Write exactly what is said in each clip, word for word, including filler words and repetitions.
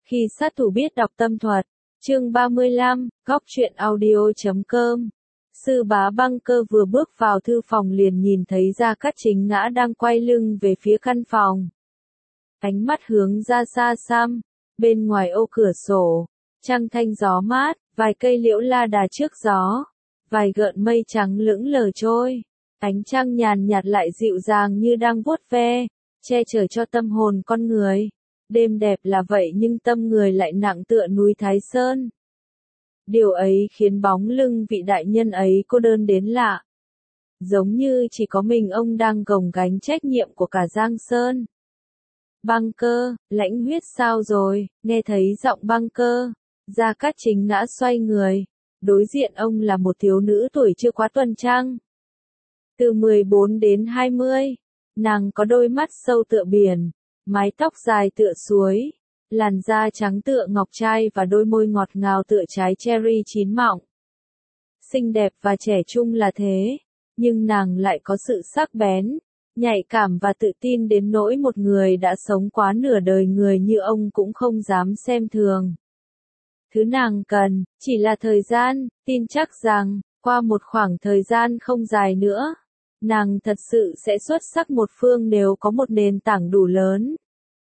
Khi sát thủ biết đọc tâm thuật, chương ba mươi lăm, góc truyện audio chấm com. Sư bá Băng Cơ vừa bước vào thư phòng liền nhìn thấy Gia Cát Chính Ngã đang quay lưng về phía căn phòng. Ánh mắt hướng ra xa xăm, bên ngoài ô cửa sổ, trăng thanh gió mát, vài cây liễu la đà trước gió, vài gợn mây trắng lững lờ trôi. Ánh trăng nhàn nhạt lại dịu dàng như đang vuốt ve, che chở cho tâm hồn con người. Đêm đẹp là vậy nhưng tâm người lại nặng tựa núi Thái Sơn. Điều ấy khiến bóng lưng vị đại nhân ấy cô đơn đến lạ. Giống như chỉ có mình ông đang gồng gánh trách nhiệm của cả Giang Sơn. Băng Cơ, Lãnh Huyết sao rồi? Nghe thấy giọng Băng Cơ, Gia Cát Chính Ngã xoay người. Đối diện ông là một thiếu nữ tuổi chưa quá tuần trăng. Từ mười bốn đến hai mươi, nàng có đôi mắt sâu tựa biển, mái tóc dài tựa suối, làn da trắng tựa ngọc trai và đôi môi ngọt ngào tựa trái cherry chín mọng. Xinh đẹp và trẻ trung là thế, nhưng nàng lại có sự sắc bén, nhạy cảm và tự tin đến nỗi một người đã sống quá nửa đời người như ông cũng không dám xem thường. Thứ nàng cần, chỉ là thời gian, tin chắc rằng, qua một khoảng thời gian không dài nữa, nàng thật sự sẽ xuất sắc một phương nếu có một nền tảng đủ lớn.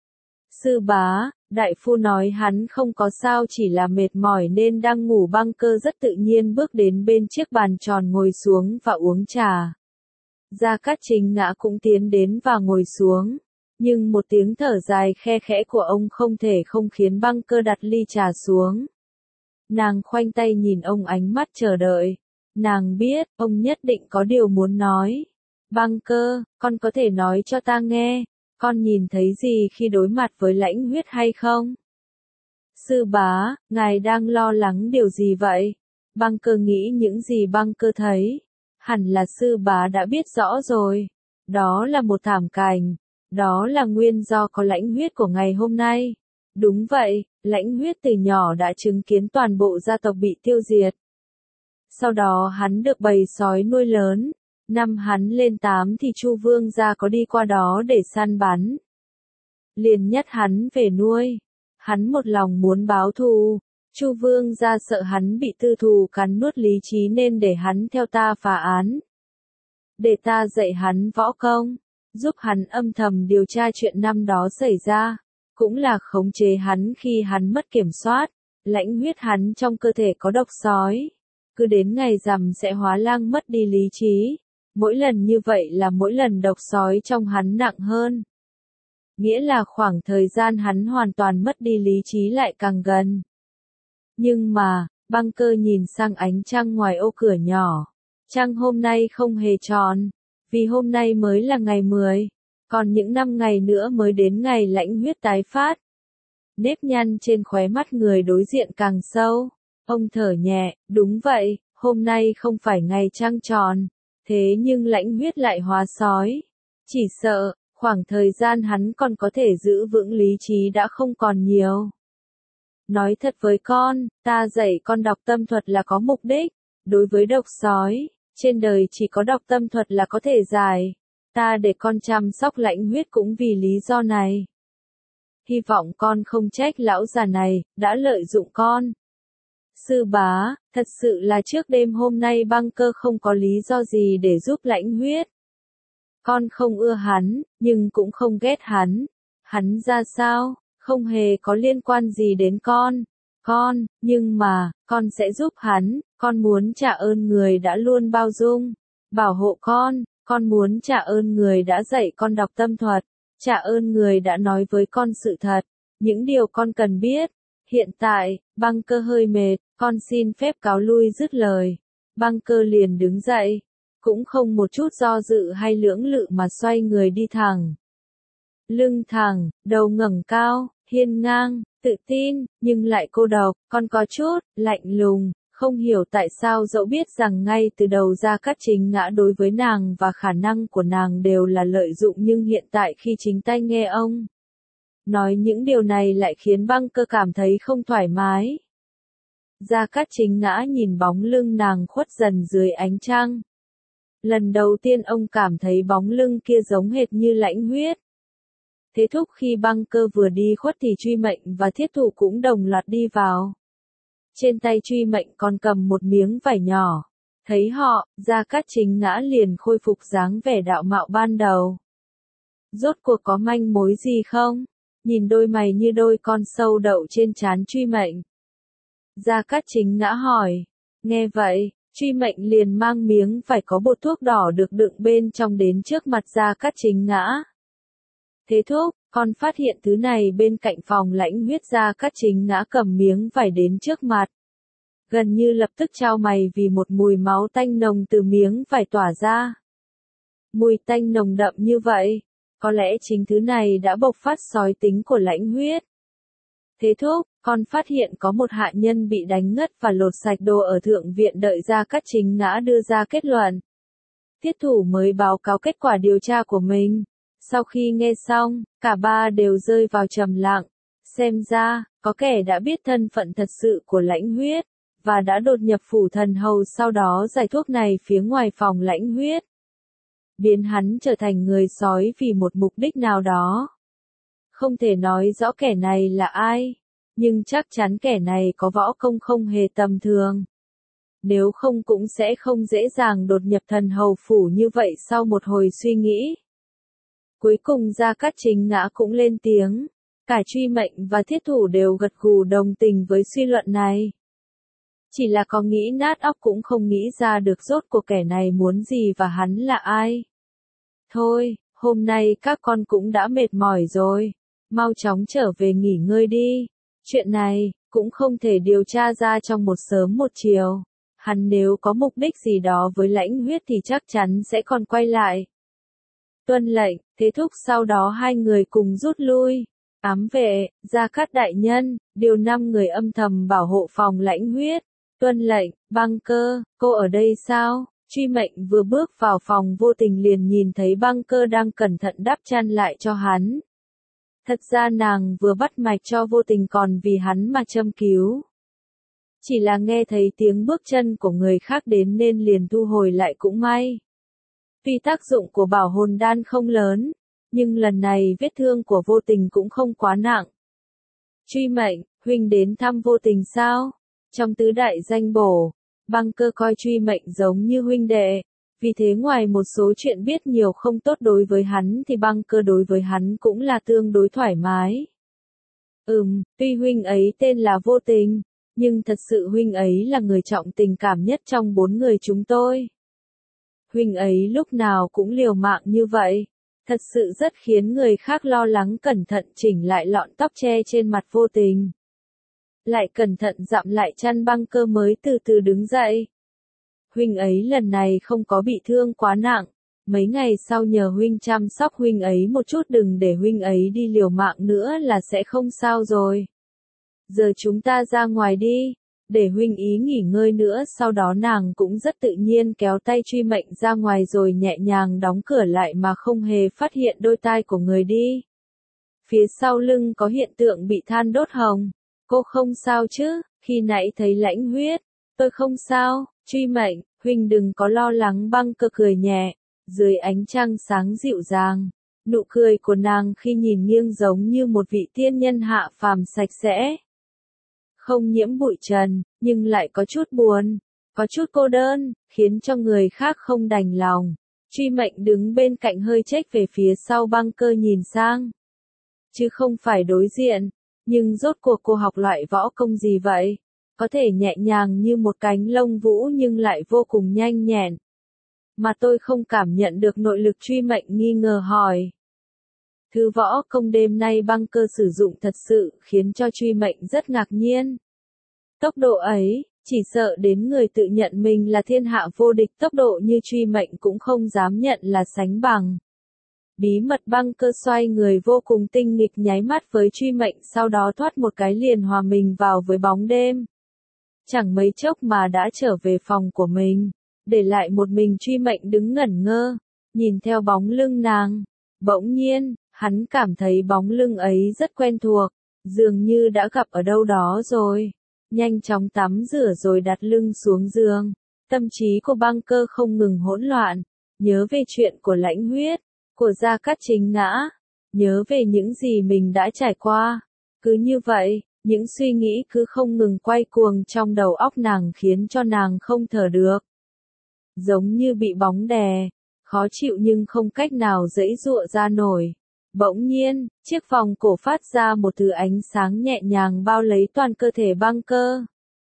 Sư bá, đại phu nói hắn không có sao chỉ là mệt mỏi nên đang ngủ. Băng Cơ rất tự nhiên bước đến bên chiếc bàn tròn ngồi xuống và uống trà. Gia Cát Chính Ngã cũng tiến đến và ngồi xuống, nhưng một tiếng thở dài khe khẽ của ông không thể không khiến Băng Cơ đặt ly trà xuống. Nàng khoanh tay nhìn ông ánh mắt chờ đợi. Nàng biết, ông nhất định có điều muốn nói. Băng Cơ, con có thể nói cho ta nghe, con nhìn thấy gì khi đối mặt với Lãnh Huyết hay không? Sư bá, ngài đang lo lắng điều gì vậy? Băng Cơ nghĩ những gì Băng Cơ thấy, hẳn là sư bá đã biết rõ rồi. Đó là một thảm cảnh, đó là nguyên do có Lãnh Huyết của ngày hôm nay. Đúng vậy, Lãnh Huyết từ nhỏ đã chứng kiến toàn bộ gia tộc bị tiêu diệt. Sau đó hắn được bầy sói nuôi lớn. Năm hắn lên tám thì Chu Vương gia có đi qua đó để săn bắn. Liền nhắc hắn về nuôi. Hắn một lòng muốn báo thù. Chu Vương gia sợ hắn bị tư thù cắn nuốt lý trí nên để hắn theo ta phá án. Để ta dạy hắn võ công, giúp hắn âm thầm điều tra chuyện năm đó xảy ra, cũng là khống chế hắn khi hắn mất kiểm soát. Lãnh Huyết hắn trong cơ thể có độc sói, cứ đến ngày rằm sẽ hóa lang mất đi lý trí. Mỗi lần như vậy là mỗi lần độc sói trong hắn nặng hơn. Nghĩa là khoảng thời gian hắn hoàn toàn mất đi lý trí lại càng gần. Nhưng mà, Băng Cơ nhìn sang ánh trăng ngoài ô cửa nhỏ. Trăng hôm nay không hề tròn, vì hôm nay mới là ngày mười, còn những năm ngày nữa mới đến ngày Lãnh Huyết tái phát. Nếp nhăn trên khóe mắt người đối diện càng sâu. Ông thở nhẹ, đúng vậy, hôm nay không phải ngày trăng tròn. Thế nhưng Lãnh Huyết lại hóa sói. Chỉ sợ, khoảng thời gian hắn còn có thể giữ vững lý trí đã không còn nhiều. Nói thật với con, ta dạy con đọc tâm thuật là có mục đích. Đối với độc sói, trên đời chỉ có đọc tâm thuật là có thể giải. Ta để con chăm sóc Lãnh Huyết cũng vì lý do này. Hy vọng con không trách lão già này, đã lợi dụng con. Sư bá, thật sự là trước đêm hôm nay Băng Cơ không có lý do gì để giúp Lãnh Huyết. Con không ưa hắn, nhưng cũng không ghét hắn. Hắn ra sao, không hề có liên quan gì đến con. Con, nhưng mà, con sẽ giúp hắn, con muốn trả ơn người đã luôn bao dung, bảo hộ con, con muốn trả ơn người đã dạy con đọc tâm thuật, trả ơn người đã nói với con sự thật, những điều con cần biết. Hiện tại, Băng Cơ hơi mệt, con xin phép cáo lui dứt lời. Băng Cơ liền đứng dậy, cũng không một chút do dự hay lưỡng lự mà xoay người đi thẳng. Lưng thẳng, đầu ngẩng cao, hiên ngang, tự tin, nhưng lại cô độc, con có chút, lạnh lùng, không hiểu tại sao dẫu biết rằng ngay từ đầu Gia Cát Chính Ngã đối với nàng và khả năng của nàng đều là lợi dụng nhưng hiện tại khi chính tay nghe ông nói những điều này lại khiến Băng Cơ cảm thấy không thoải mái. Gia Cát Chính Ngã nhìn bóng lưng nàng khuất dần dưới ánh trăng. Lần đầu tiên ông cảm thấy bóng lưng kia giống hệt như Lãnh Huyết. Thế thúc khi băng cơ vừa đi khuất thì Truy Mệnh và Thiết Thủ cũng đồng loạt đi vào. Trên tay Truy Mệnh còn cầm một miếng vải nhỏ. Thấy họ, Gia Cát Chính Ngã liền khôi phục dáng vẻ đạo mạo ban đầu. Rốt cuộc có manh mối gì không? Nhìn đôi mày như đôi con sâu đậu trên trán Truy Mệnh. Gia Cát Chính Ngã hỏi. Nghe vậy, Truy Mệnh liền mang miếng vải có bột thuốc đỏ được đựng bên trong đến trước mặt Gia Cát Chính Ngã. Thế thúc, con phát hiện thứ này bên cạnh phòng Lãnh Huyết. Gia Cát Chính Ngã cầm miếng vải đến trước mặt. Gần như lập tức chau mày vì một mùi máu tanh nồng từ miếng vải tỏa ra. Mùi tanh nồng đậm như vậy, có lẽ chính thứ này đã bộc phát sói tính của Lãnh Huyết. Thế thúc, con phát hiện có một hạ nhân bị đánh ngất và lột sạch đồ ở thượng viện. Đợi Gia Cát Chính Ngã đưa ra kết luận. Thiết Thủ mới báo cáo kết quả điều tra của mình. Sau khi nghe xong, cả ba đều rơi vào trầm lặng. Xem ra, có kẻ đã biết thân phận thật sự của Lãnh Huyết, và đã đột nhập phủ thần hầu sau đó giải thuốc này phía ngoài phòng Lãnh Huyết. Biến hắn trở thành người sói vì một mục đích nào đó. Không thể nói rõ kẻ này là ai, nhưng chắc chắn kẻ này có võ công không hề tầm thường. Nếu không cũng sẽ không dễ dàng đột nhập thần hầu phủ như vậy. Sau một hồi suy nghĩ, cuối cùng Gia Cát Chính Ngã cũng lên tiếng. Cả Truy Mệnh và Thiết Thủ đều gật gù đồng tình với suy luận này. Chỉ là có nghĩ nát óc cũng không nghĩ ra được rốt cuộc kẻ này muốn gì và hắn là ai. Thôi, hôm nay các con cũng đã mệt mỏi rồi. Mau chóng trở về nghỉ ngơi đi. Chuyện này, cũng không thể điều tra ra trong một sớm một chiều. Hắn nếu có mục đích gì đó với Lãnh Huyết thì chắc chắn sẽ còn quay lại. Tuân lệnh, thế thúc. Sau đó hai người cùng rút lui. Ám vệ, Gia Cát đại nhân, điều năm người âm thầm bảo hộ phòng Lãnh Huyết. Tuân lệnh, Băng Cơ, cô ở đây sao? Truy Mệnh vừa bước vào phòng vô tình liền nhìn thấy Băng Cơ đang cẩn thận đắp chăn lại cho hắn. Thật ra nàng vừa bắt mạch cho vô tình còn vì hắn mà châm cứu. Chỉ là nghe thấy tiếng bước chân của người khác đến nên liền thu hồi lại cũng may. Tuy tác dụng của bảo hồn đan không lớn, nhưng lần này vết thương của vô tình cũng không quá nặng. Truy Mệnh, huynh đến thăm vô tình sao? Trong tứ đại danh bổ, Băng Cơ coi Truy Mệnh giống như huynh đệ. Vì thế ngoài một số chuyện biết nhiều không tốt đối với hắn thì Băng Cơ đối với hắn cũng là tương đối thoải mái. Ừm, tuy huynh ấy tên là Vô Tình, nhưng thật sự huynh ấy là người trọng tình cảm nhất trong bốn người chúng tôi. Huynh ấy lúc nào cũng liều mạng như vậy, thật sự rất khiến người khác lo lắng. Cẩn thận chỉnh lại lọn tóc che trên mặt Vô Tình. Lại cẩn thận dặm lại chăn. Băng Cơ mới từ từ đứng dậy. Huynh ấy lần này không có bị thương quá nặng, mấy ngày sau nhờ huynh chăm sóc huynh ấy một chút, đừng để huynh ấy đi liều mạng nữa là sẽ không sao rồi. Giờ chúng ta ra ngoài đi, để huynh ý nghỉ ngơi nữa. Sau đó nàng cũng rất tự nhiên kéo tay Truy Mệnh ra ngoài rồi nhẹ nhàng đóng cửa lại mà không hề phát hiện đôi tai của người đi. Phía sau lưng có hiện tượng bị than đốt hồng. Cô không sao chứ? Khi nãy thấy Lãnh Huyết, tôi không sao. Truy Mệnh, huynh đừng có lo lắng. Băng Cơ cười nhẹ, dưới ánh trăng sáng dịu dàng. Nụ cười của nàng khi nhìn nghiêng giống như một vị tiên nhân hạ phàm sạch sẽ. Không nhiễm bụi trần, nhưng lại có chút buồn, có chút cô đơn, khiến cho người khác không đành lòng. Truy Mệnh đứng bên cạnh hơi chếch về phía sau Băng Cơ nhìn sang. Chứ không phải đối diện, nhưng rốt cuộc cô học loại võ công gì vậy? Có thể nhẹ nhàng như một cánh lông vũ nhưng lại vô cùng nhanh nhẹn. Mà tôi không cảm nhận được nội lực. Truy Mệnh nghi ngờ hỏi. Thứ võ công đêm nay Băng Cơ sử dụng thật sự khiến cho Truy Mệnh rất ngạc nhiên. Tốc độ ấy, chỉ sợ đến người tự nhận mình là thiên hạ vô địch tốc độ như Truy Mệnh cũng không dám nhận là sánh bằng. Bí mật. Băng Cơ xoay người vô cùng tinh nghịch nháy mắt với Truy Mệnh, sau đó thoát một cái liền hòa mình vào với bóng đêm. Chẳng mấy chốc mà đã trở về phòng của mình, để lại một mình Truy Mệnh đứng ngẩn ngơ, nhìn theo bóng lưng nàng. Bỗng nhiên, hắn cảm thấy bóng lưng ấy rất quen thuộc, dường như đã gặp ở đâu đó rồi. Nhanh chóng tắm rửa rồi đặt lưng xuống giường. Tâm trí của Băng Cơ không ngừng hỗn loạn, nhớ về chuyện của Lãnh Huyết, của Gia Cát Chính Ngã. nhớ về những gì mình đã trải qua. Cứ như vậy, những suy nghĩ cứ không ngừng quay cuồng trong đầu óc nàng khiến cho nàng không thở được. Giống như bị bóng đè, khó chịu nhưng không cách nào giãy giụa ra nổi. Bỗng nhiên, chiếc vòng cổ phát ra một thứ ánh sáng nhẹ nhàng bao lấy toàn cơ thể băng cơ.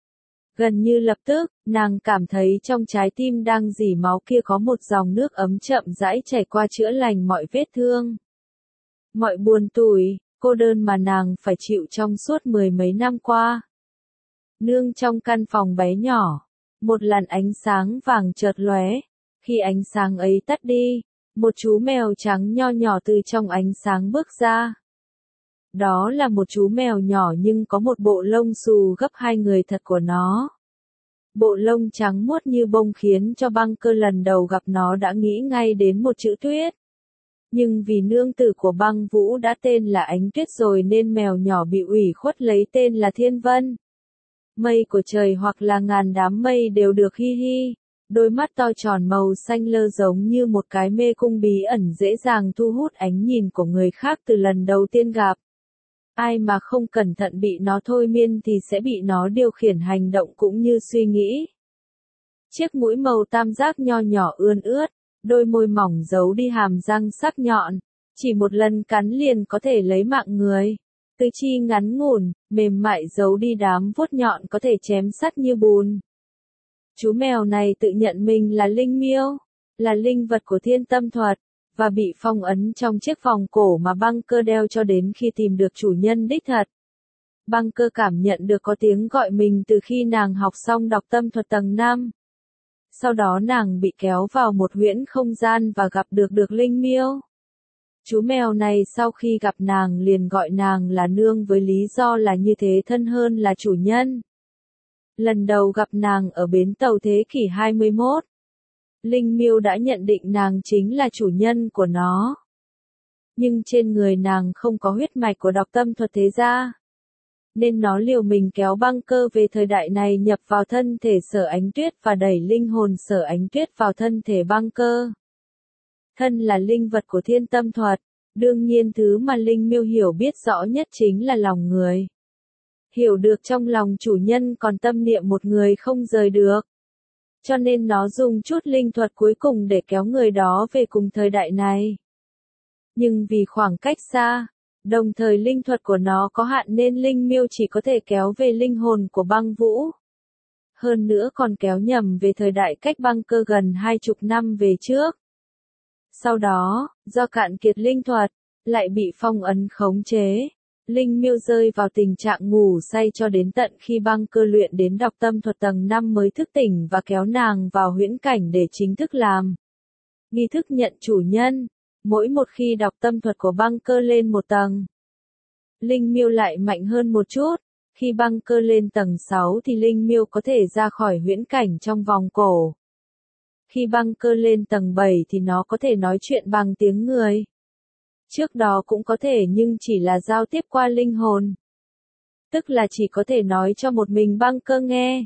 Gần như lập tức, nàng cảm thấy trong trái tim đang rỉ máu kia có một dòng nước ấm chậm rãi chảy qua chữa lành mọi vết thương. Mọi buồn tủi, cô đơn mà nàng phải chịu trong suốt mười mấy năm qua. Nương trong căn phòng bé nhỏ, một làn ánh sáng vàng chợt lóe. Khi ánh sáng ấy tắt đi, một chú mèo trắng nho nhỏ từ trong ánh sáng bước ra. Đó là một chú mèo nhỏ nhưng có một bộ lông xù gấp hai người thật của nó. Bộ lông trắng muốt như bông khiến cho băng cơ lần đầu gặp nó đã nghĩ ngay đến một chữ tuyết. Nhưng vì nương tử của băng vũ đã tên là Ánh Tuyết rồi nên mèo nhỏ bị ủy khuất lấy tên là Thiên Vân. Mây của trời hoặc là ngàn đám mây đều được hi hi. Đôi mắt to tròn màu xanh lơ giống như một cái mê cung bí ẩn dễ dàng thu hút ánh nhìn của người khác từ lần đầu tiên gặp. Ai mà không cẩn thận bị nó thôi miên thì sẽ bị nó điều khiển hành động cũng như suy nghĩ. Chiếc mũi màu tam giác nho nhỏ ươn ướt, đôi môi mỏng giấu đi hàm răng sắc nhọn, chỉ một lần cắn liền có thể lấy mạng người. Tứ chi ngắn ngủn, mềm mại giấu đi đám vuốt nhọn có thể chém sắt như bùn. Chú mèo này tự nhận mình là linh miêu, là linh vật của thiên tâm thuật, và bị phong ấn trong chiếc vòng cổ mà băng cơ đeo cho đến khi tìm được chủ nhân đích thật. Băng cơ cảm nhận được có tiếng gọi mình từ khi nàng học xong đọc tâm thuật tầng năm. Sau đó nàng bị kéo vào một huyễn không gian và gặp được được linh miêu. Chú mèo này sau khi gặp nàng liền gọi nàng là nương với lý do là như thế thân hơn là chủ nhân. Lần đầu gặp nàng ở bến tàu thế kỷ hai mươi mốt. Linh miêu đã nhận định nàng chính là chủ nhân của nó. Nhưng trên người nàng không có huyết mạch của đọc tâm thuật thế gia. Nên nó liều mình kéo băng cơ về thời đại này nhập vào thân thể Sở Ánh Tuyết và đẩy linh hồn Sở Ánh Tuyết vào thân thể băng cơ. Thân là linh vật của thiên tâm thuật, đương nhiên thứ mà linh miêu hiểu biết rõ nhất chính là lòng người. Hiểu được trong lòng chủ nhân còn tâm niệm một người không rời được. Cho nên nó dùng chút linh thuật cuối cùng để kéo người đó về cùng thời đại này. Nhưng vì khoảng cách xa, đồng thời linh thuật của nó có hạn nên linh miêu chỉ có thể kéo về linh hồn của băng vũ. Hơn nữa còn kéo nhầm về thời đại cách băng cơ gần hai chục năm về trước. Sau đó, do cạn kiệt linh thuật, lại bị phong ấn khống chế. Linh miêu rơi vào tình trạng ngủ say cho đến tận khi băng cơ luyện đến đọc tâm thuật tầng năm mới thức tỉnh và kéo nàng vào huyễn cảnh để chính thức làm nghi thức nhận chủ nhân. Mỗi một khi đọc tâm thuật của băng cơ lên một tầng, linh miêu lại mạnh hơn một chút. Khi băng cơ lên tầng sáu thì linh miêu có thể ra khỏi huyễn cảnh trong vòng cổ. Khi băng cơ lên tầng bảy thì nó có thể nói chuyện bằng tiếng người. Trước đó cũng có thể nhưng chỉ là giao tiếp qua linh hồn. Tức là chỉ có thể nói cho một mình băng cơ nghe.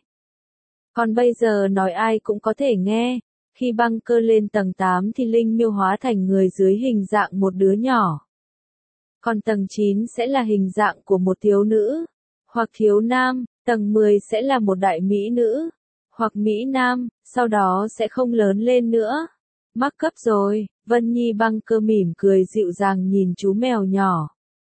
Còn bây giờ nói ai cũng có thể nghe. Khi băng cơ lên tầng tám thì linh miêu hóa thành người dưới hình dạng một đứa nhỏ. Còn tầng chín sẽ là hình dạng của một thiếu nữ, hoặc thiếu nam, tầng mười sẽ là một đại mỹ nữ, hoặc mỹ nam, sau đó sẽ không lớn lên nữa. Mắc cấp rồi, Vân Nhi băng cơ mỉm cười dịu dàng nhìn chú mèo nhỏ.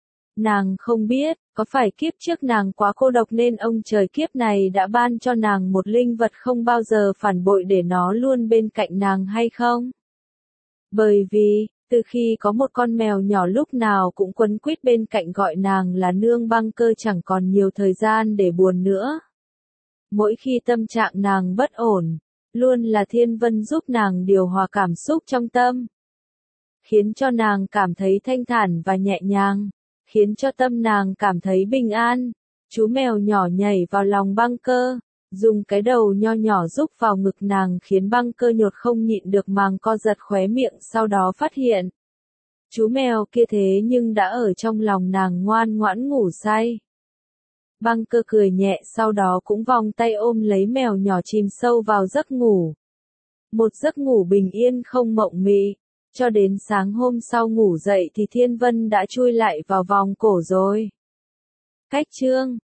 Nàng không biết, có phải kiếp trước nàng quá cô độc nên ông trời kiếp này đã ban cho nàng một linh vật không bao giờ phản bội để nó luôn bên cạnh nàng hay không? Bởi vì, từ khi có một con mèo nhỏ lúc nào cũng quấn quýt bên cạnh gọi nàng là nương băng cơ chẳng còn nhiều thời gian để buồn nữa. Mỗi khi tâm trạng nàng bất ổn, luôn là Thiên Vân giúp nàng điều hòa cảm xúc trong tâm. Khiến cho nàng cảm thấy thanh thản và nhẹ nhàng. Khiến cho tâm nàng cảm thấy bình an. Chú mèo nhỏ nhảy vào lòng băng cơ, dùng cái đầu nho nhỏ rúc vào ngực nàng khiến băng cơ nhột không nhịn được màng co giật khóe miệng sau đó phát hiện. Chú mèo kia thế nhưng đã ở trong lòng nàng ngoan ngoãn ngủ say. Băng cơ cười nhẹ sau đó cũng vòng tay ôm lấy mèo nhỏ chìm sâu vào giấc ngủ. Một giấc ngủ bình yên không mộng mị. cho đến sáng hôm sau ngủ dậy thì Thiên Vân đã chui lại vào vòng cổ rồi. Cách chương